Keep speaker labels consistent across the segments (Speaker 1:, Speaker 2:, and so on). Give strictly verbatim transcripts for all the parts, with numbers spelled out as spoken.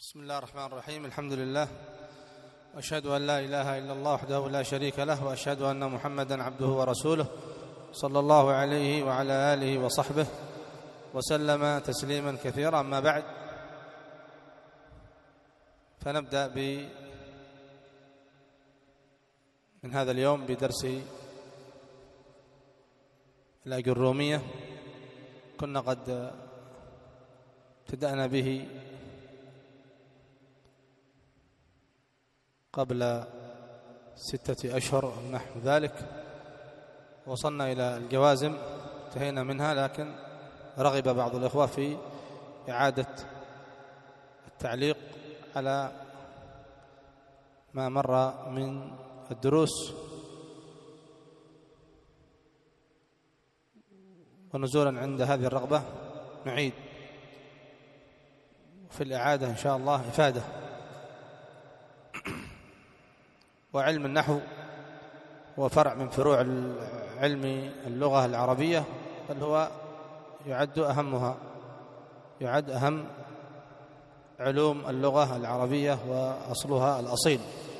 Speaker 1: بسم الله الرحمن الرحيم. الحمد لله، وأشهد أن لا إله إلا الله وحده لا شريك له، وأشهد أن محمدًا عبده ورسوله صلى الله عليه وعلى آله وصحبه وسلم تسليمًا كثيرًا. أما بعد، فنبدأ ب من هذا اليوم بدرس الأجرومية. كنا قد ابتدأنا به قبل ستة أشهر أو نحو ذلك، وصلنا إلى الجوازم انتهينا منها، لكن رغب بعض الإخوة في إعادة التعليق على ما مر من الدروس، ونزولا عند هذه الرغبة نعيد في الإعادة إن شاء الله إفادة. وعلم النحو هو فرع من فروع علم اللغة العربية، بل هو يعد أهمها، يعد أهم علوم اللغة العربية وأصلها الأصيل،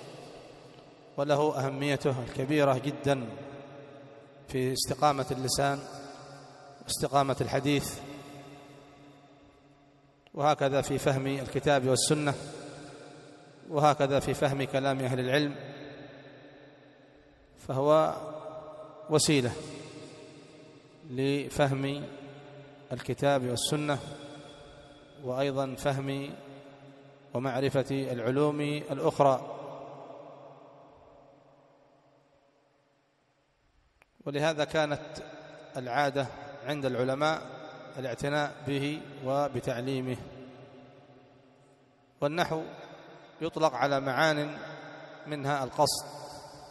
Speaker 1: وله أهميته الكبيرة جدا في استقامة اللسان واستقامة الحديث، وهكذا في فهم الكتاب والسنة، وهكذا في فهم كلام أهل العلم. فهو وسيلة لفهم الكتاب والسنة، وأيضا فهم ومعرفة العلوم الأخرى. ولهذا كانت العادة عند العلماء الاعتناء به وبتعليمه. والنحو يطلق على معان منها القصد،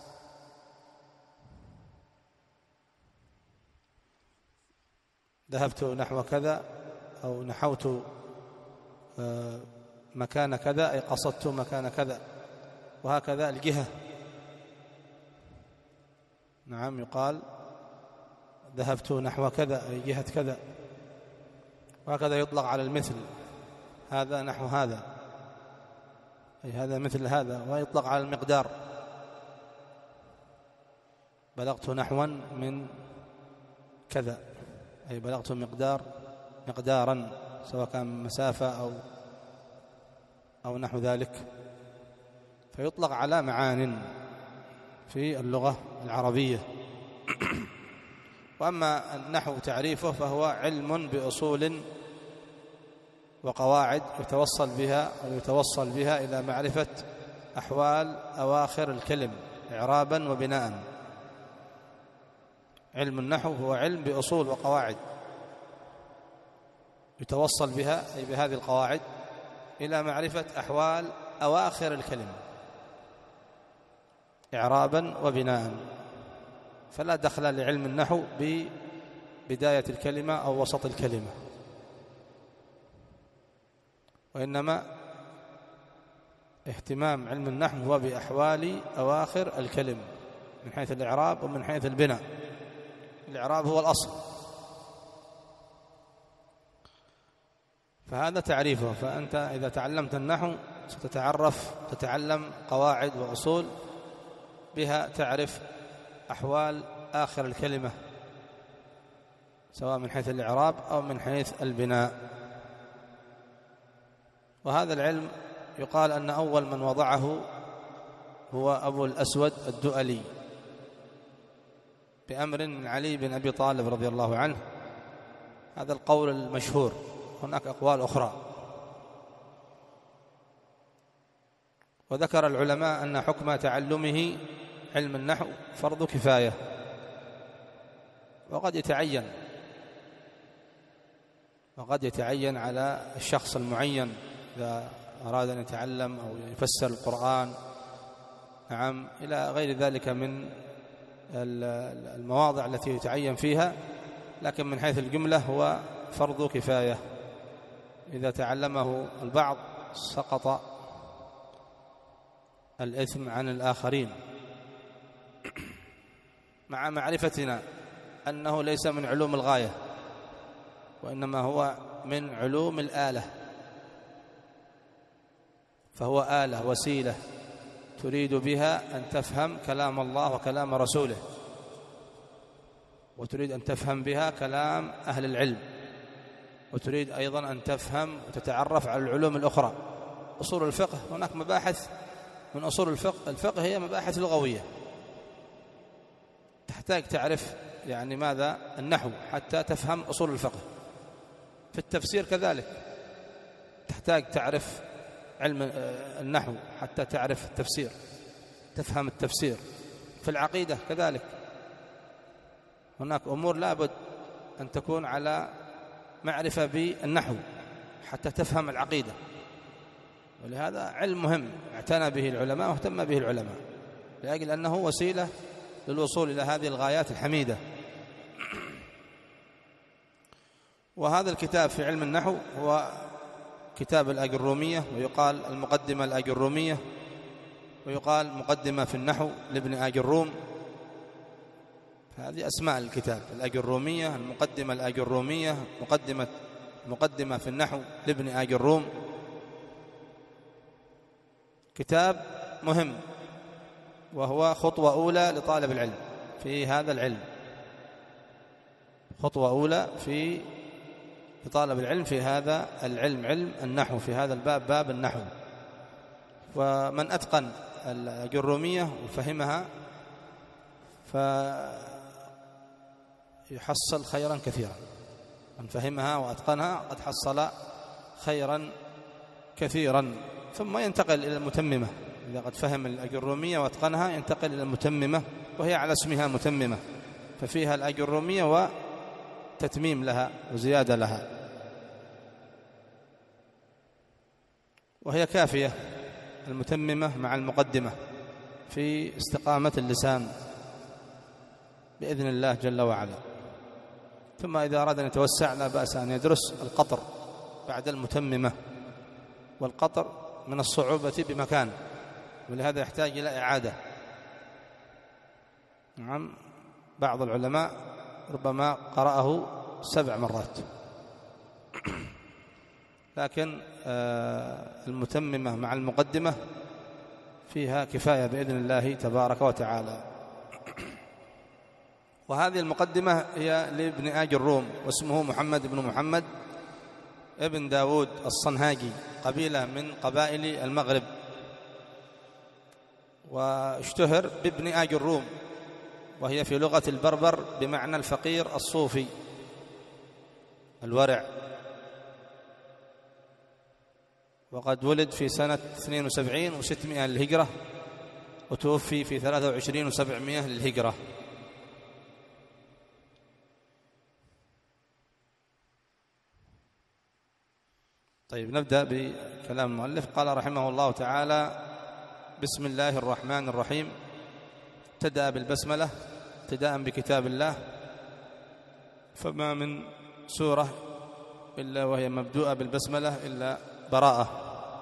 Speaker 1: ذهبت نحو كذا، أو نحوت مكان كذا، أي قصدت مكان كذا. وهكذا الجهة، نعم، يقال ذهبت نحو كذا أي جهة كذا. وهكذا يطلق على المثل، هذا نحو هذا أي هذا مثل هذا. ويطلق على المقدار، بلغت نحوا من كذا أي بلغت مقدار مقدارا، سواء كان مسافة أو أو نحو ذلك. فيطلق على معان في اللغة العربية. وأما النحو تعريفه فهو علم بأصول وقواعد يتوصل بها أو يتوصل بها إلى معرفة أحوال أواخر الكلم إعرابا وبناء. علم النحو هو علم بأصول وقواعد يتوصل بها، أي بهذه القواعد، إلى معرفة أحوال أواخر الكلمة إعرابا وبناء. فلا دخل لعلم النحو ببداية الكلمة أو وسط الكلمة، وإنما اهتمام علم النحو هو بأحوال أواخر الكلمة من حيث الإعراب ومن حيث البناء. الإعراب هو الأصل، فهذا تعريفه. فأنت إذا تعلمت النحو ستتعرف تتعلم قواعد وأصول بها تعرف أحوال آخر الكلمة، سواء من حيث الإعراب أو من حيث البناء. وهذا العلم يقال أن أول من وضعه هو أبو الأسود الدؤلي بأمر من علي بن أبي طالب رضي الله عنه. هذا القول المشهور، هناك أقوال أخرى. وذكر العلماء أن حكم تعلمه علم النحو فرض كفاية، وقد يتعين وقد يتعين على الشخص المعين إذا أراد أن يتعلم أو يفسر القرآن، نعم، إلى غير ذلك من المواضع التي يتعين فيها. لكن من حيث الجملة هو فرض كفاية، إذا تعلمه البعض سقط الإثم عن الآخرين، مع معرفتنا أنه ليس من علوم الغاية، وإنما هو من علوم الآلة. فهو آلة وسيلة تريد بها أن تفهم كلام الله وكلام رسوله، وتريد أن تفهم بها كلام أهل العلم، وتريد أيضا أن تفهم وتتعرف على العلوم الأخرى. أصول الفقه، هناك مباحث من أصول الفقه، الفقه هي مباحث لغوية، تحتاج تعرف يعني ماذا النحو حتى تفهم أصول الفقه. في التفسير كذلك تحتاج تعرف علم النحو حتى تعرف التفسير، تفهم التفسير. في العقيدة كذلك هناك أمور لابد أن تكون على معرفة بالنحو حتى تفهم العقيدة، ولهذا علم مهم اعتنى به العلماء واهتم به العلماء لأجل أنه وسيلة للوصول إلى هذه الغايات الحميدة. وهذا الكتاب في علم النحو هو كتاب الأجرومية، ويقال المقدمة الأجرومية، ويقال مقدمة في النحو لابن آجروم. هذه أسماء الكتاب: الأجرومية، المقدمة الأجرومية، مقدمة مقدمة في النحو لابن آجروم. كتاب مهم، وهو خطوة أولى لطالب العلم في هذا العلم، خطوة أولى في لطالب العلم في هذا العلم، علم النحو، في هذا الباب، باب النحو. ومن أتقن الأجرومية وفهمها فيحصل خيرا كثيرا، من فهمها وأتقنها قد حصل خيرا كثيرا. ثم ينتقل إلى المتممة، إذا قد فهم الأجرومية وأتقنها ينتقل إلى المتممة، وهي على اسمها متممة، ففيها الأجرومية وتتميم لها وزيادة لها، وهي كافية المتممة مع المقدمة في استقامة اللسان بإذن الله جل وعلا. ثم إذا أراد أن يتوسع لا بأس أن يدرس القطر بعد المتممة، والقطر من الصعوبة بمكان، ولهذا يحتاج إلى إعادة. نعم، بعض العلماء ربما قرأه سبع مرات، لكن المتممة مع المقدمة فيها كفاية بإذن الله تبارك وتعالى. وهذه المقدمة هي لابن آجروم، واسمه محمد بن محمد ابن داود الصنهاجي، قبيلة من قبائل المغرب، واشتهر بابن آجروم، وهي في لغة البربر بمعنى الفقير الصوفي الورع. وقد ولد في سنة اثنين وسبعين وستمائة للهجرة، وتوفي في ثلاثة وعشرين وسبعمائة للهجرة. طيب، نبدأ بكلام المؤلف. قال رحمه الله تعالى: بسم الله الرحمن الرحيم. ابتدأ بالبسملة ابتداء بكتاب الله، فما من سورة إلا وهي مبدوءة بالبسملة إلا براءة،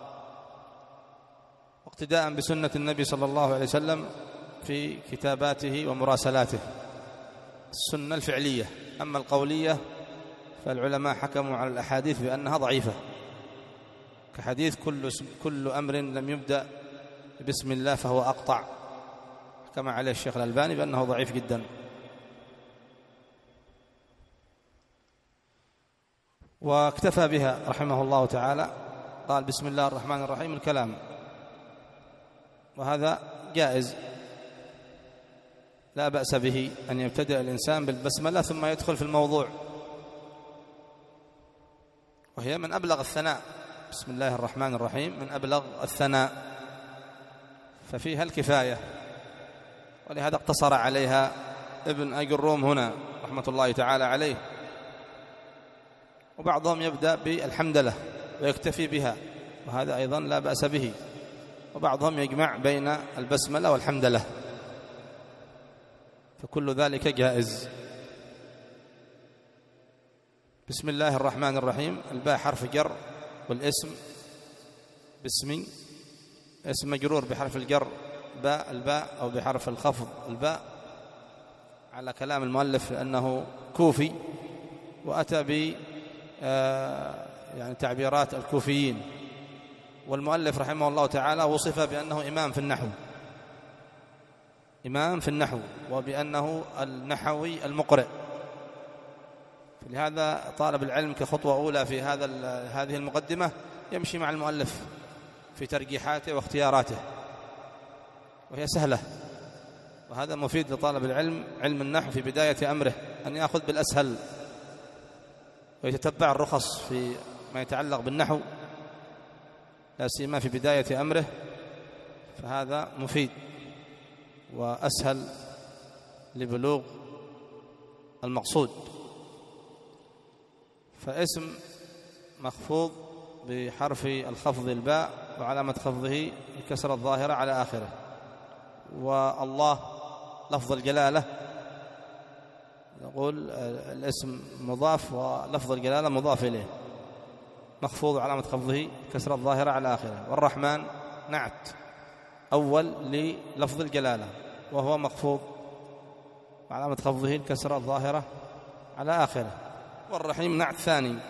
Speaker 1: واقتداء بسنة النبي صلى الله عليه وسلم في كتاباته ومراسلاته، السنة الفعلية. أما القولية فالعلماء حكموا على الأحاديث بأنها ضعيفة، كحديث كل, كل أمر لم يبدأ بسم الله فهو أقطع، حكم عليه الشيخ الألباني بأنه ضعيف جدا. واكتفى بها رحمه الله تعالى، قال بسم الله الرحمن الرحيم الكلام، وهذا جائز لا بأس به أن يبتدأ الإنسان بالبسملة ثم يدخل في الموضوع، وهي من أبلغ الثناء. بسم الله الرحمن الرحيم من أبلغ الثناء، ففيها الكفاية، ولهذا اقتصر عليها ابن آجروم هنا رحمة الله تعالى عليه. وبعضهم يبدأ بالحمدلله ويكتفي بها، وهذا أيضا لا بأس به. وبعضهم يجمع بين البسملة والحمدلله، فكل ذلك جائز. بسم الله الرحمن الرحيم، الباء حرف جر، والاسم باسمي اسم مجرور بحرف الجر باء الباء أو بحرف الخفض الباء، على كلام المؤلف لأنه كوفي، وأتى ب يعني تعبيرات الكوفيين، والمؤلف رحمه الله تعالى وصف بأنه إمام في النحو، إمام في النحو، وبأنه النحوي المقرئ. لهذا طالب العلم كخطوة أولى في هذا هذه المقدمة يمشي مع المؤلف في ترجيحاته واختياراته، وهي سهلة، وهذا مفيد لطالب العلم علم النحو في بداية أمره أن يأخذ بالأسهل ويتتبع الرخص في ما يتعلق بالنحو لا سيما في بداية أمره، فهذا مفيد وأسهل لبلوغ المقصود. فاسم مخفوض بحرف الخفض الباء وعلامة خفضه الكسرة الظاهرة على آخره. والله لفظ الجلالة نقول الاسم مضاف ولفظ الجلالة مضاف إليه، مخفوض وعلامة خفضه الكسرة الظاهرة على آخره. والرحمن نعت أول للفظ الجلالة وهو مخفوض وعلامة خفضه الكسرة الظاهرة على آخره. والرحيم نعت ثاني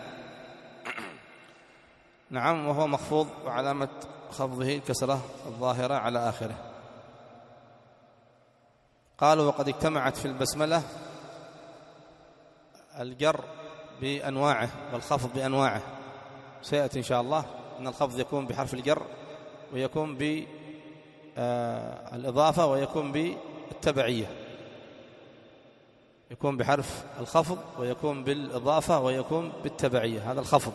Speaker 1: نعم وهو مخفوض وعلامة خفضه الكسرة الظاهرة على آخره. قالوا وقد اجتمعت في البسملة الجر بأنواعه والخفض بأنواعه، سيأتي إن شاء الله أن الخفض يكون بحرف الجر ويكون بالإضافة ويكون بالتبعية، يكون بحرف الخفض ويكون بالإضافة ويكون بالتبعية. هذا الخفض.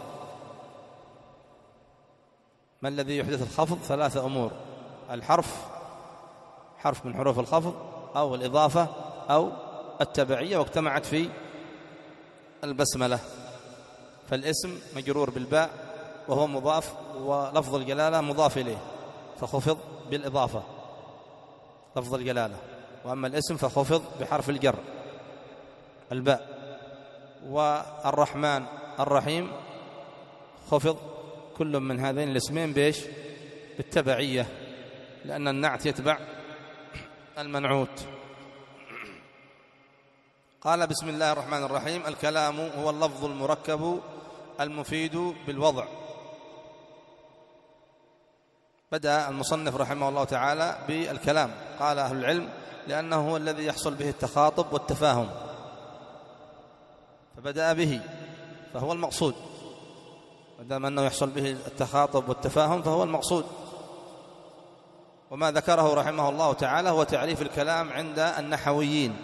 Speaker 1: ما الذي يحدث الخفض؟ ثلاثة أمور: الحرف، حرف من حروف الخفض، أو الإضافة، أو التبعية، واجتمعت في البسملة. فالاسم مجرور بالباء وهو مضاف، ولفظ الجلالة مضاف إليه فخفض بالإضافة لفظ الجلالة، وأما الاسم فخفض بحرف الجر الباء. والرحمن الرحيم خفض كل من هذين الاسمين بإيش؟ بالتبعية، لأن النعت يتبع المنعوت. قال بسم الله الرحمن الرحيم: الكلام هو اللفظ المركب المفيد بالوضع. بدأ المصنف رحمه الله تعالى بالكلام، قال أهل العلم لأنه هو الذي يحصل به التخاطب والتفاهم، فبدأ به فهو المقصود، ودام أنه يحصل به التخاطب والتفاهم فهو المقصود. وما ذكره رحمه الله تعالى هو تعريف الكلام عند النحويين،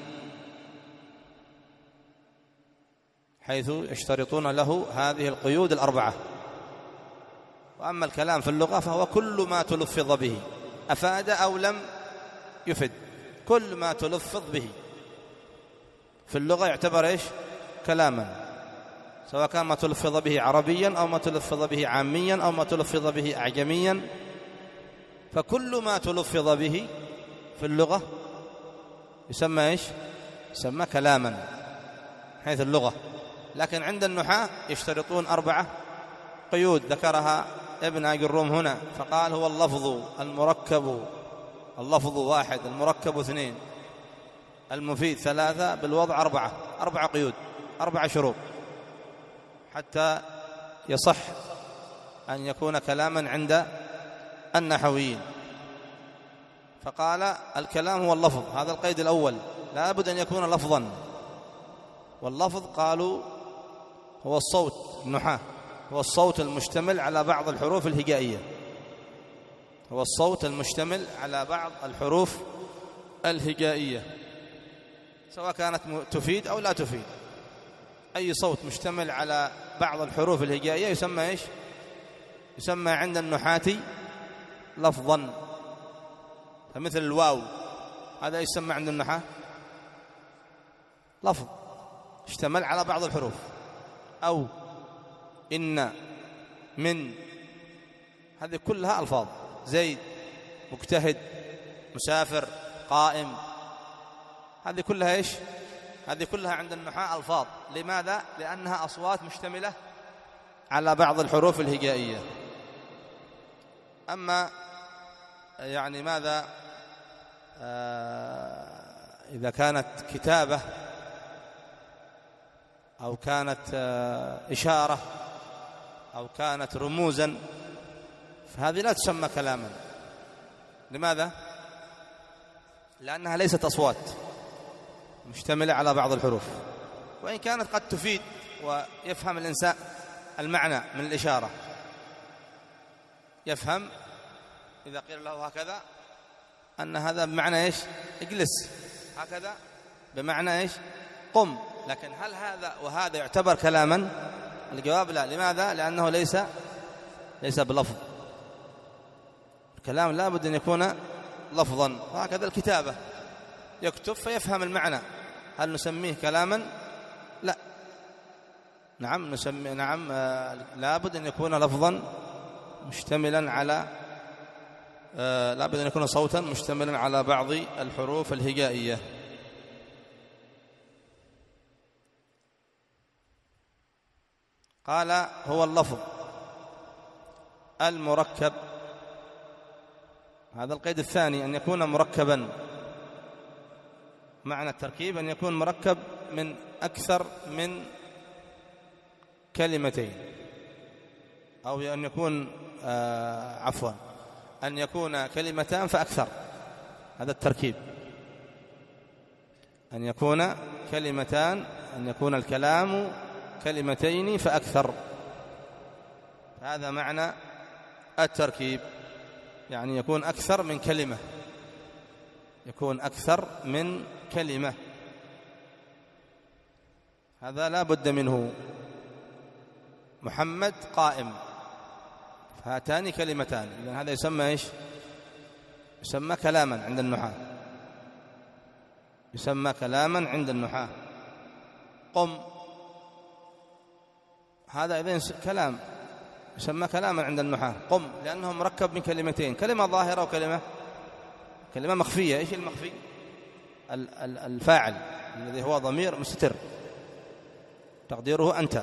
Speaker 1: حيث يشترطون له هذه القيود الأربعة. وأما الكلام في اللغة فهو كل ما تلفظ به أفاد أو لم يفد، كل ما تلفظ به في اللغة يعتبر إيش؟ كلاما، سواء كان ما تلفظ به عربيا أو ما تلفظ به عاميا أو ما تلفظ به أعجميا، فكل ما تلفظ به في اللغة يسمى إيش؟ يسمى كلاما حيث اللغة. لكن عند النحاة يشترطون أربعة قيود ذكرها ابن أجروم هنا، فقال هو اللفظ المركب، اللفظ واحد، المركب اثنين، المفيد ثلاثة، بالوضع أربعة، أربعة قيود، أربعة شروط حتى يصح أن يكون كلاما عند النحويين. فقال الكلام هو اللفظ، هذا القيد الأول، لا بد أن يكون لفظا. واللفظ قالوا هو الصوت، النحاة هو الصوت المشتمل على بعض الحروف الهجائية، هو الصوت المشتمل على بعض الحروف الهجائية سواء كانت تفيد أو لا تفيد. أي صوت مشتمل على بعض الحروف الهجائية يسمى إيش؟ يسمى عند النحاة لفظا. فمثل الواو هذا يسمى عند النحاة لفظ اشتمل على بعض الحروف. أو إن، من، هذه كلها ألفاظ. زيد، مجتهد، مسافر، قائم، هذه كلها إيش؟ هذه كلها عند النحاة ألفاظ. لماذا؟ لأنها أصوات مشتملة على بعض الحروف الهجائية. أما يعني ماذا آه إذا كانت كتابة أو كانت آه إشارة أو كانت رموزا فهذه لا تسمى كلاما. لماذا؟ لأنها ليست أصوات مشتملة على بعض الحروف، وإن كانت قد تفيد ويفهم الإنسان المعنى من الإشارة، يفهم إذا قيل له هكذا أن هذا بمعنى إيش؟ اجلس، هكذا بمعنى إيش؟ قم. لكن هل هذا وهذا يعتبر كلاما؟ الجواب لا. لماذا؟ لأنه ليس ليس بلفظ. الكلام لا بد أن يكون لفظا، وهكذا الكتابة، يكتب فيفهم المعنى. هل نسميه كلاما؟ لا. نعم نسمي نعم لا بد أن يكون لفظا مشتملا على آه لا بد أن يكون صوتا مشتملا على بعض الحروف الهجائية. قال هو اللفظ المركب. هذا القيد الثاني، أن يكون مركبا. معنى التركيب أن يكون مركب من أكثر من كلمتين، أو أن يكون آه عفوا أن يكون كلمتان فأكثر. هذا التركيب، أن يكون كلمتان، أن يكون الكلام كلمتين فأكثر. هذا معنى التركيب، يعني يكون أكثر من كلمة، يكون أكثر من كلمة. هذا لا بد منه. محمد قائم، هاتان كلمتان، إذن هذا يسمى إيش؟ يسمى كلاما عند النحاة، يسمى كلاما عند النحاة. قم، هذا إذن كلام، يسمى كلاما عند النحاة. قم، لأنه مركب من كلمتين، كلمة ظاهرة وكلمة كلمة مخفية. إيش المخفي؟ الفاعل الذي هو ضمير مستتر تقديره أنت.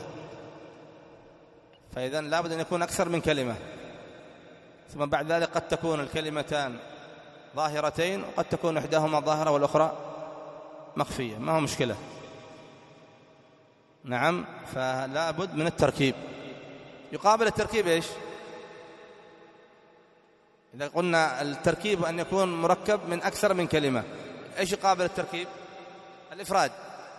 Speaker 1: فإذا لا بد أن يكون أكثر من كلمة. ثم بعد ذلك قد تكون الكلمتان ظاهرتين، وقد تكون إحداهما ظاهرة والأخرى مخفية، ما هو مشكلة. نعم، فلا بد من التركيب. يقابل التركيب إيش؟ إذا قلنا التركيب أن يكون مركب من أكثر من كلمة، إيش يقابل التركيب؟ الإفراد.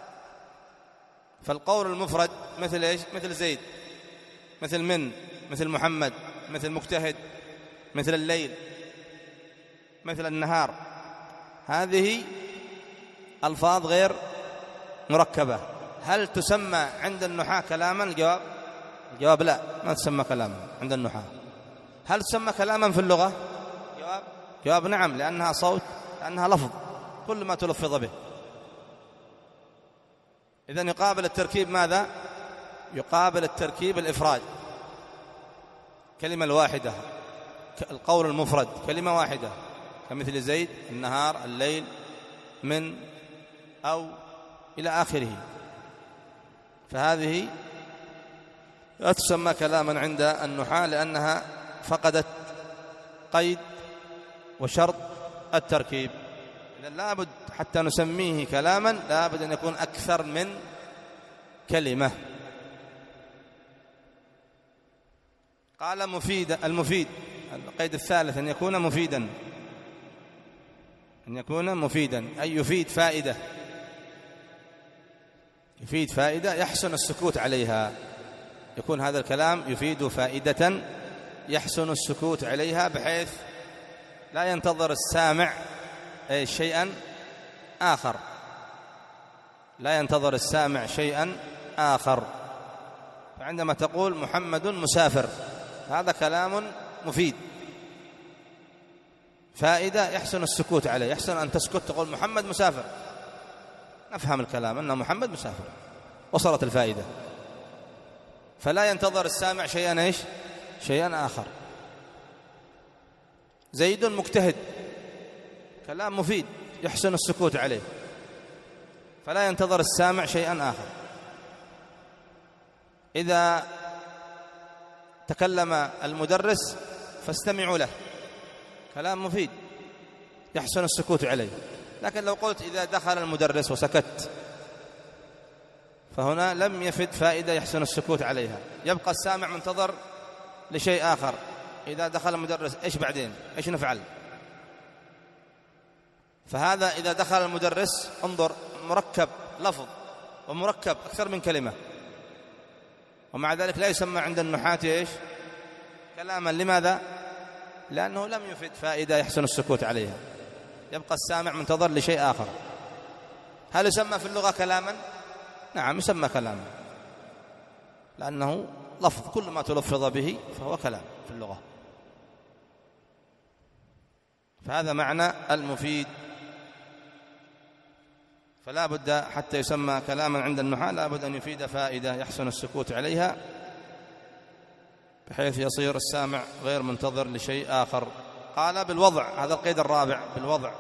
Speaker 1: فالقول المفرد مثل إيش؟ مثل زيد، مثل من، مثل محمد، مثل مجتهد، مثل الليل، مثل النهار. هذه ألفاظ غير مركبة. هل تسمى عند النحاة كلاما؟ الجواب الجواب لا، ما تسمى كلاما عند النحاة. هل تسمى كلاما في اللغة؟ جواب جواب نعم، لأنها صوت، لأنها لفظ، كل ما تلفظ به. إذن يقابل التركيب ماذا؟ يقابل التركيب الإفراد، كلمة الواحدة. القول المفرد كلمة واحدة، كمثل زيد، النهار، الليل، من، أو إلى آخره. فهذه لا تسمى كلاما عند النحاة، لأنها فقدت قيد وشرط التركيب. إذن لابد حتى نسميه كلاما لابد أن يكون أكثر من كلمة. قال مفيد. المفيد القيد الثالث أن يكون مفيدا، أن يكون مفيدا أي يفيد فائدة، يفيد فائدة يحسن السكوت عليها. يكون هذا الكلام يفيد فائدة يحسن السكوت عليها، بحيث لا ينتظر السامع شيئا آخر، لا ينتظر السامع شيئا آخر. فعندما تقول محمد مسافر، هذا كلام مفيد، فائدة يحسن السكوت عليه، يحسن أن تسكت تقول محمد مسافر، نفهم الكلام أن محمد مسافر، وصلت الفائدة. فلا ينتظر السامع شيئا إيش؟ شيئا آخر. زيد مجتهد، كلام مفيد يحسن السكوت عليه، فلا ينتظر السامع شيئا آخر. إذا تكلم المدرس فاستمعوا له، كلام مفيد يحسن السكوت عليه. لكن لو قلت إذا دخل المدرس وسكت، فهنا لم يفد فائدة يحسن السكوت عليها، يبقى السامع منتظر لشيء آخر. إذا دخل المدرس إيش بعدين؟ إيش نفعل؟ فهذا إذا دخل المدرس انظر مركب لفظ ومركب أكثر من كلمة، ومع ذلك لا يسمى عند النحاة إيش؟ كلاما. لماذا؟ لأنه لم يفد فائدة يحسن السكوت عليها، يبقى السامع منتظر لشيء آخر. هل يسمى في اللغة كلاما؟ نعم يسمى كلاما، لأنه لفظ، كل ما تلفظ به فهو كلام في اللغة. فهذا معنى المفيد. فلا بد حتى يسمى كلاما عند النحاة لا بد أن يفيد فائدة يحسن السكوت عليها، بحيث يصير السامع غير منتظر لشيء آخر. قال بالوضع، هذا القيد الرابع، بالوضع.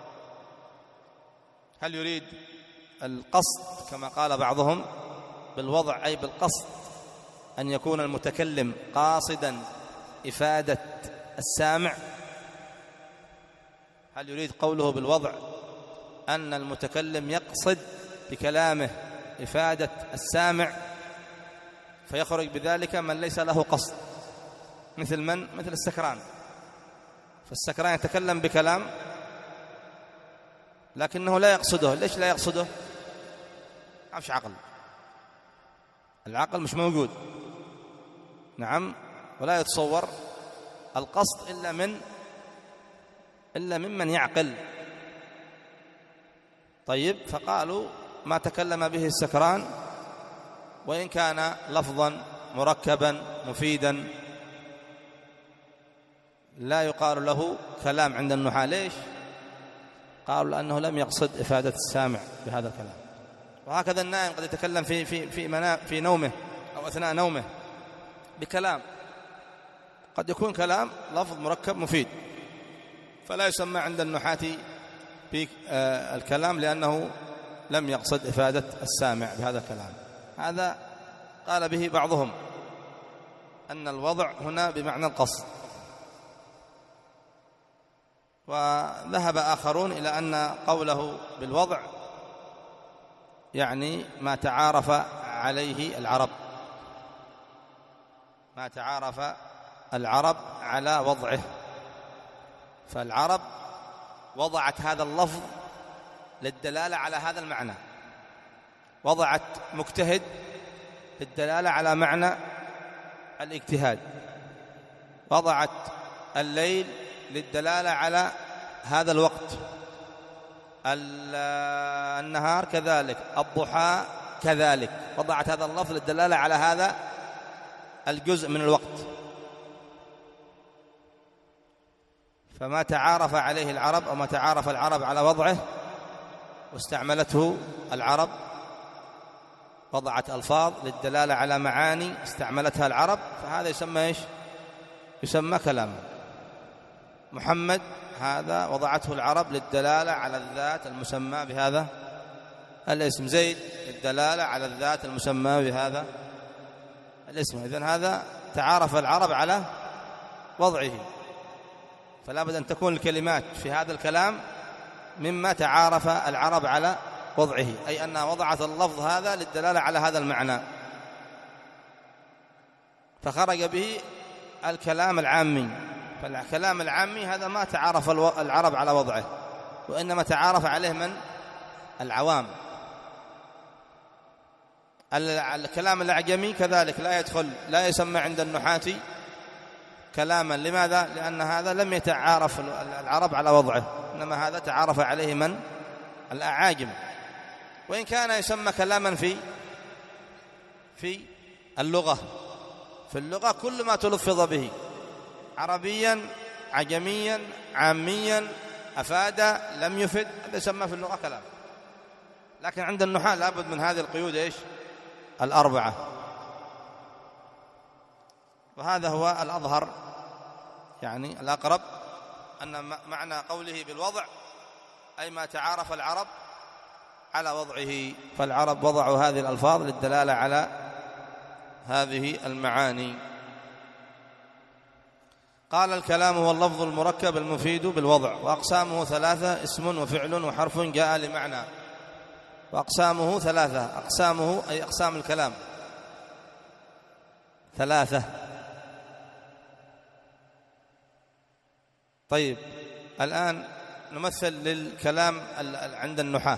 Speaker 1: هل يريد القصد كما قال بعضهم؟ بالوضع أي بالقصد، أن يكون المتكلم قاصدا إفادة السامع. هل يريد قوله بالوضع أن المتكلم يقصد بكلامه إفادة السامع فيخرج بذلك من ليس له قصد؟ مثل من؟ مثل السكران. فالسكران يتكلم بكلام لكنه لا يقصده. ليش لا يقصده؟ مش عقل، العقل مش موجود، نعم، ولا يتصور القصد إلا من إلا ممن يعقل. طيب، فقالوا ما تكلم به السكران وإن كان لفظا مركبا مفيدا لا يقال له كلام عند النحاة. ليش؟ قالوا لأنه لم يقصد إفادة السامع بهذا الكلام. وهكذا النائم قد يتكلم في في في منا في نومه أو أثناء نومه بكلام، قد يكون كلام لفظ مركب مفيد، فلا يسمى عند النحاة بالكلام لأنه لم يقصد إفادة السامع بهذا الكلام. هذا قال به بعضهم أن الوضع هنا بمعنى القصد، وذهب آخرون إلى أن قوله بالوضع يعني ما تعارف عليه العرب، ما تعارف العرب على وضعه. فالعرب وضعت هذا اللفظ للدلالة على هذا المعنى، وضعت مجتهد للدلالة على معنى الاجتهاد، وضعت الليل للدلالة على هذا الوقت، النهار كذلك، الضحى كذلك، وضعت هذا اللفظ للدلالة على هذا الجزء من الوقت. فما تعارف عليه العرب أو ما تعارف العرب على وضعه واستعملته العرب، وضعت ألفاظ للدلالة على معاني استعملتها العرب، فهذا يسمى إيش؟ يسمى كلاما. محمد هذا وضعته العرب للدلالة على الذات المسمى بهذا الاسم. زيد للدلالة على الذات المسمى بهذا الاسم. إذن هذا تعارف العرب على وضعه، فلا بد أن تكون الكلمات في هذا الكلام مما تعارف العرب على وضعه، أي أنها وضعت اللفظ هذا للدلالة على هذا المعنى، فخرج به الكلام العامي. فالكلام العامي هذا ما تعارف العرب على وضعه، وإنما تعارف عليه من؟ العوام. الكلام الأعجمي كذلك لا يدخل، لا يسمى عند النحاة كلاما. لماذا؟ لأن هذا لم يتعارف العرب على وضعه، إنما هذا تعارف عليه من؟ الأعاجم. وإن كان يسمى كلاما في في اللغة، في اللغة كل ما تلفظ به، عربيا عجميا عاميا، أفاد لم يفد، هذا يسمى في اللغة كلام. لكن عند النحاة لابد من هذه القيود إيش؟ الأربعة. وهذا هو الأظهر، يعني الأقرب، أن معنى قوله بالوضع أي ما تعارف العرب على وضعه. فالعرب وضعوا هذه الألفاظ للدلالة على هذه المعاني. قال الكلام هو اللفظ المركب المفيد بالوضع، وأقسامه ثلاثة: اسم وفعل وحرف جاء لمعنى. وأقسامه ثلاثة، أقسامه أي أقسام الكلام ثلاثة. طيب الآن نمثل للكلام عند النحاة.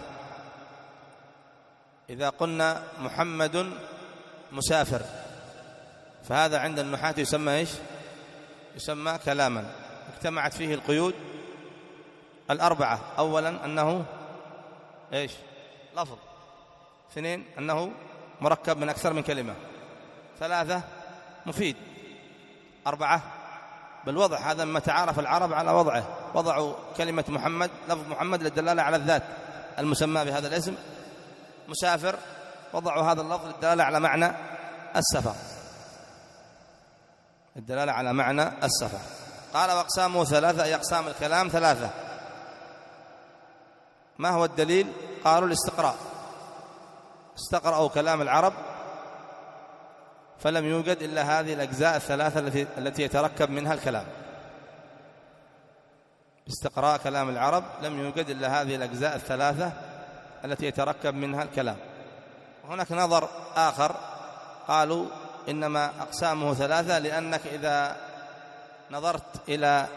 Speaker 1: إذا قلنا محمد مسافر، فهذا عند النحاة يسمى إيش؟ يسمى كلاما اجتمعت فيه القيود الأربعة. أولا أنه إيش؟ لفظ. اثنين أنه مركب من أكثر من كلمة. ثلاثة مفيد. أربعة بالوضع. هذا ما تعارف العرب على وضعه، وضعوا كلمة محمد لفظ محمد للدلالة على الذات المسمى بهذا الاسم. مسافر وضعوا هذا اللفظ للدلالة على معنى السفر، الدلالة على معنى السفر. قال وأقسامه ثلاثة، أي أقسام الكلام ثلاثة. ما هو الدليل؟ قالوا الاستقراء، استقرأوا كلام العرب فلم يوجد إلا هذه الأجزاء الثلاثة التي التي يتركب منها الكلام. استقراء كلام العرب لم يوجد إلا هذه الأجزاء الثلاثة التي يتركب منها الكلام. وهناك نظر آخر، قالوا إنما أقسامه ثلاثة لأنك إذا نظرت إلى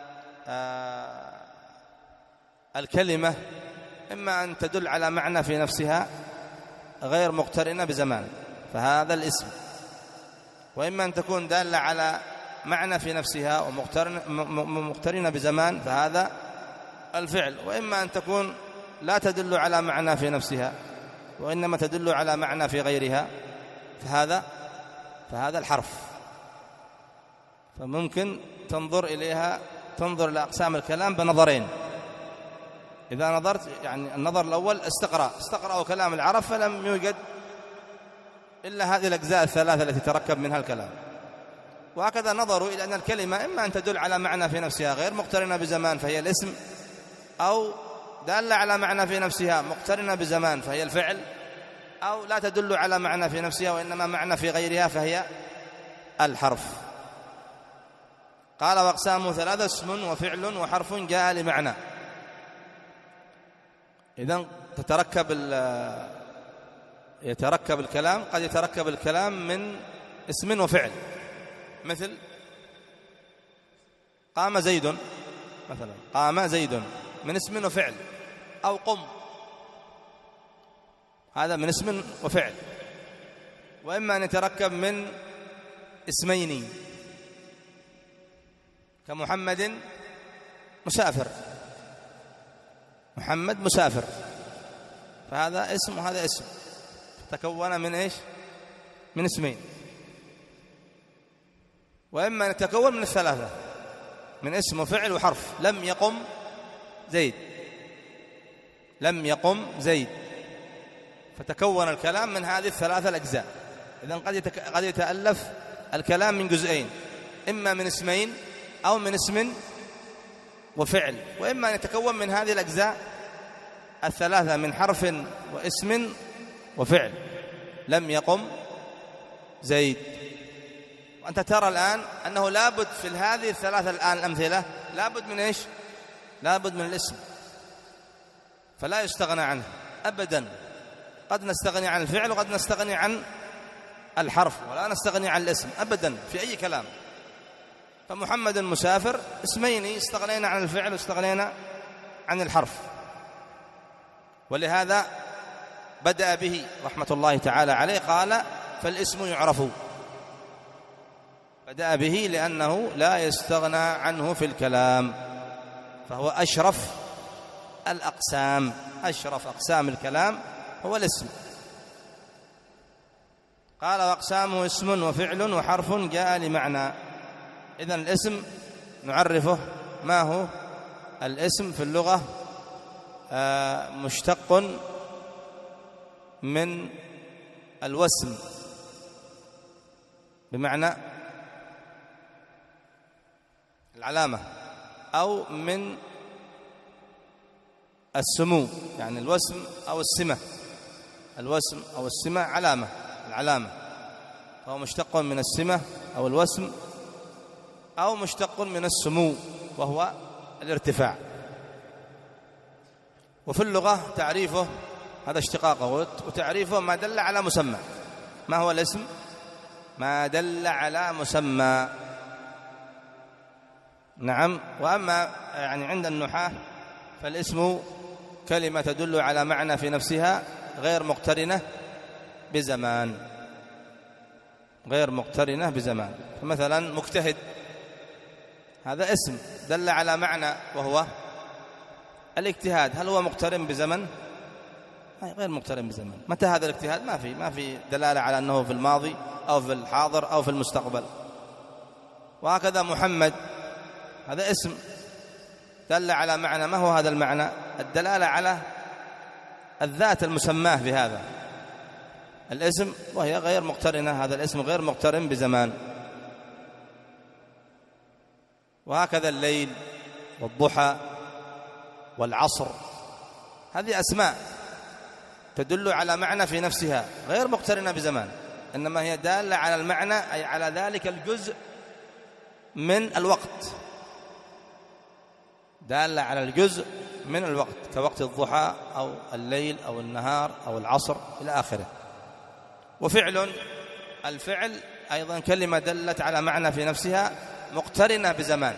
Speaker 1: الكلمة إما أن تدل على معنى في نفسها غير مقترنة بزمان فهذا الاسم، وإما أن تكون دالة على معنى في نفسها ومقترنة بزمان فهذا الفعل، وإما أن تكون لا تدل على معنى في نفسها وإنما تدل على معنى في غيرها فهذا فهذا الحرف. فممكن تنظر إليها، تنظر لأقسام الكلام بنظرين. إذا نظرت يعني النظر الأول استقرأ استقرأوا كلام العرب فلم يوجد إلا هذه الأجزاء الثلاثة التي تركب منها الكلام. وهكذا نظروا إلى أن الكلمة إما أن تدل على معنى في نفسها غير مقترنة بزمان فهي الاسم، أو دالة على معنى في نفسها مقترنة بزمان فهي الفعل، أو لا تدل على معنى في نفسها وإنما معنى في غيرها فهي الحرف. قال وأقسامه ثلاثة، اسم وفعل وحرف جاء لمعنى. إذن تتركب يتركب الكلام، قد يتركب الكلام من اسم وفعل، مثل قام زيد مثلا، قام زيد من اسم وفعل، أو قم هذا من اسم وفعل. وإما أن يتركب من اسمين كمحمد مسافر، محمد مسافر فهذا اسم وهذا اسم، تكون من إيش؟ من اسمين. وإما أن يتكون من الثلاثة، من اسم وفعل وحرف. لم يقم زيد، لم يقم زيد، فتكون الكلام من هذه الثلاثة الأجزاء. إذن قد يتك... قد يتألف الكلام من جزئين، إما من اسمين أو من اسم وفعل، وإما أن يتكون من هذه الأجزاء الثلاثة من حرف واسم وفعل. لم يقم زيد. وأنت ترى الآن أنه لابد في هذه الثلاثة الآن الأمثلة لابد من إيش؟ لابد من الاسم، فلا يستغنى عنه أبدا. قد نستغني عن الفعل وقد نستغني عن الحرف ولا نستغني عن الاسم أبدا في أي كلام. فمحمد مسافر اسمين، استغنينا عن الفعل واستغنينا عن الحرف. ولهذا بدأ به رحمة الله تعالى عليه، قال فالاسم يعرف. بدأ به لأنه لا يستغنى عنه في الكلام، فهو أشرف الأقسام، أشرف أقسام الكلام هو الاسم. قال وأقسامه اسم وفعل وحرف جاء لمعنى. إذن الاسم نعرفه. ما هو الاسم في اللغة؟ آه مشتق من الوسم بمعنى العلامة، أو من السمو، يعني الوسم أو السمة. الوسم أو السمة علامة، العلامة، فهو مشتق من السمة أو الوسم، أو مشتق من السمو وهو الارتفاع. وفي اللغة تعريفه هذا اشتقاقه، وتعريفه ما دل على مسمى. ما هو الاسم؟ ما دل على مسمى. نعم. وأما يعني عند النحاة فالاسم كلمة تدل على معنى في نفسها غير مقترنة بزمان، غير مقترنة بزمان. فمثلا مجتهد هذا اسم دل على معنى وهو الاجتهاد، هل هو مقترن بزمن؟ غير مقترن بزمن. متى هذا الاجتهاد؟ ما في ما في دلالة على أنه في الماضي أو في الحاضر أو في المستقبل. وهكذا محمد هذا اسم دل على معنى، ما هو هذا المعنى؟ الدلالة على الذات المسماه بهذا الاسم، وهي غير مقترنة، هذا الاسم غير مقترن بزمان. وهكذا الليل والضحى والعصر، هذه أسماء تدل على معنى في نفسها غير مقترنة بزمان، إنما هي دالة على المعنى، أي على ذلك الجزء من الوقت، دالة على الجزء من الوقت كوقت الضحى أو الليل أو النهار أو العصر إلى آخره. وفعل، الفعل أيضا كلمة دلت على معنى في نفسها مقترنة بزمان،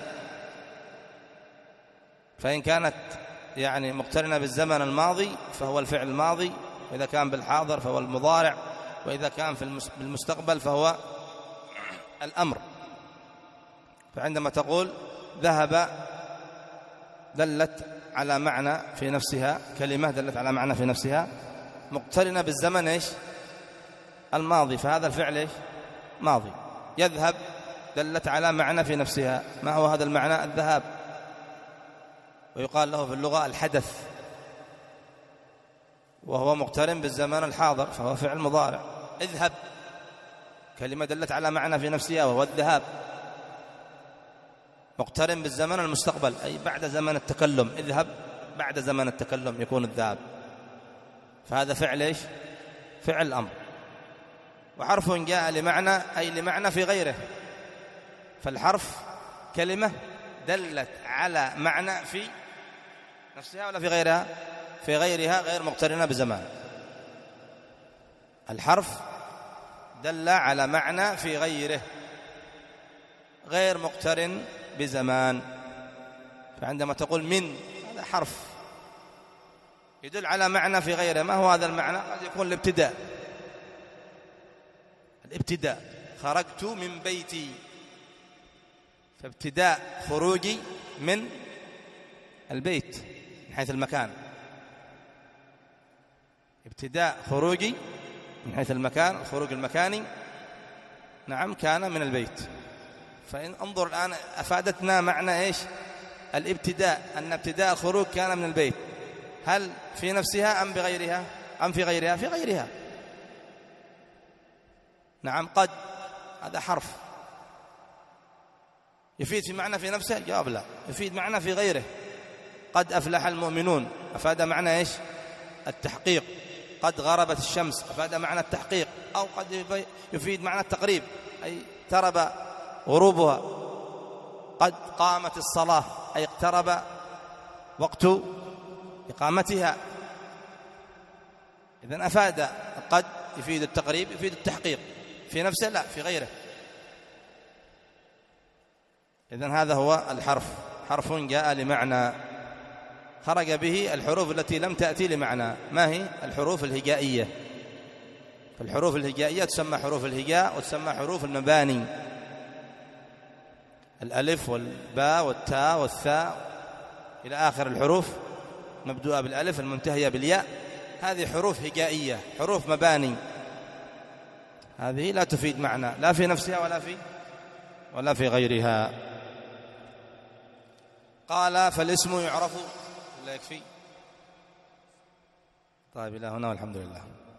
Speaker 1: فإن كانت يعني مقترنة بالزمن الماضي فهو الفعل الماضي، وإذا كان بالحاضر فهو المضارع، وإذا كان في المستقبل فهو الأمر. فعندما تقول ذهب دلت على معنى في نفسها، كلمة دلت على معنى في نفسها مقترنة بالزمن إيش؟ الماضي، فهذا الفعل إيش؟ ماضي. يذهب دلت على معنى في نفسها، ما هو هذا المعنى؟ الذهاب، ويقال له في اللغة الحدث، وهو مقترن بالزمان الحاضر فهو فعل مضارع. اذهب كلمة دلت على معنى في نفسها وهو الذهاب، مقترن بالزمن المستقبل أي بعد زمن التكلم، اذهب بعد زمن التكلم يكون الذهاب، فهذا فعل إيش؟ فعل الأمر. وحرف جاء لمعنى أي لمعنى في غيره، فالحرف كلمة دلت على معنى في نفسها ولا في غيرها؟ في غيرها، غير مقترنة بزمان. الحرف دل على معنى في غيره غير مقترن بزمان. فعندما تقول من، هذا حرف يدل على معنى في غيره، ما هو هذا المعنى؟ قد يكون الابتداء، الابتداء خرجت من بيتي، فابتداء خروجي من البيت من حيث المكان، ابتداء خروجي من حيث المكان، الخروج المكاني نعم كان من البيت. فإن انظر الآن أفادتنا معنى إيش؟ الابتداء، أن ابتداء الخروج كان من البيت، هل في نفسها أم بغيرها أم في غيرها؟ في غيرها. نعم. قد هذا حرف يفيد في معنى في نفسه؟ جواب لا، يفيد معنى في غيره. قد أفلح المؤمنون أفاد معنى إيش؟ التحقيق. قد غربت الشمس أفاد معنى التحقيق، أو قد يفيد معنى التقريب أي اقترب غروبها. قد قامت الصلاة أي اقترب وقت إقامتها. إذن أفاد قد يفيد التقريب، يفيد التحقيق في نفسه لا في غيره. إذن هذا هو الحرف، حرف جاء لمعنى خرج به الحروف التي لم تأتي لمعنى. ما هي؟ الحروف الهجائية. الحروف الهجائية تسمى حروف الهجاء وتسمى حروف المباني، الألف والباء والتاء والثاء إلى آخر الحروف مبدوءة بالألف المنتهية بالياء، هذه حروف هجائية، حروف مباني، هذه لا تفيد معنى لا في نفسها ولا في ولا في غيرها. قال فالاسم يعرف، لا يكفي؟ طيب إلى هنا والحمد لله.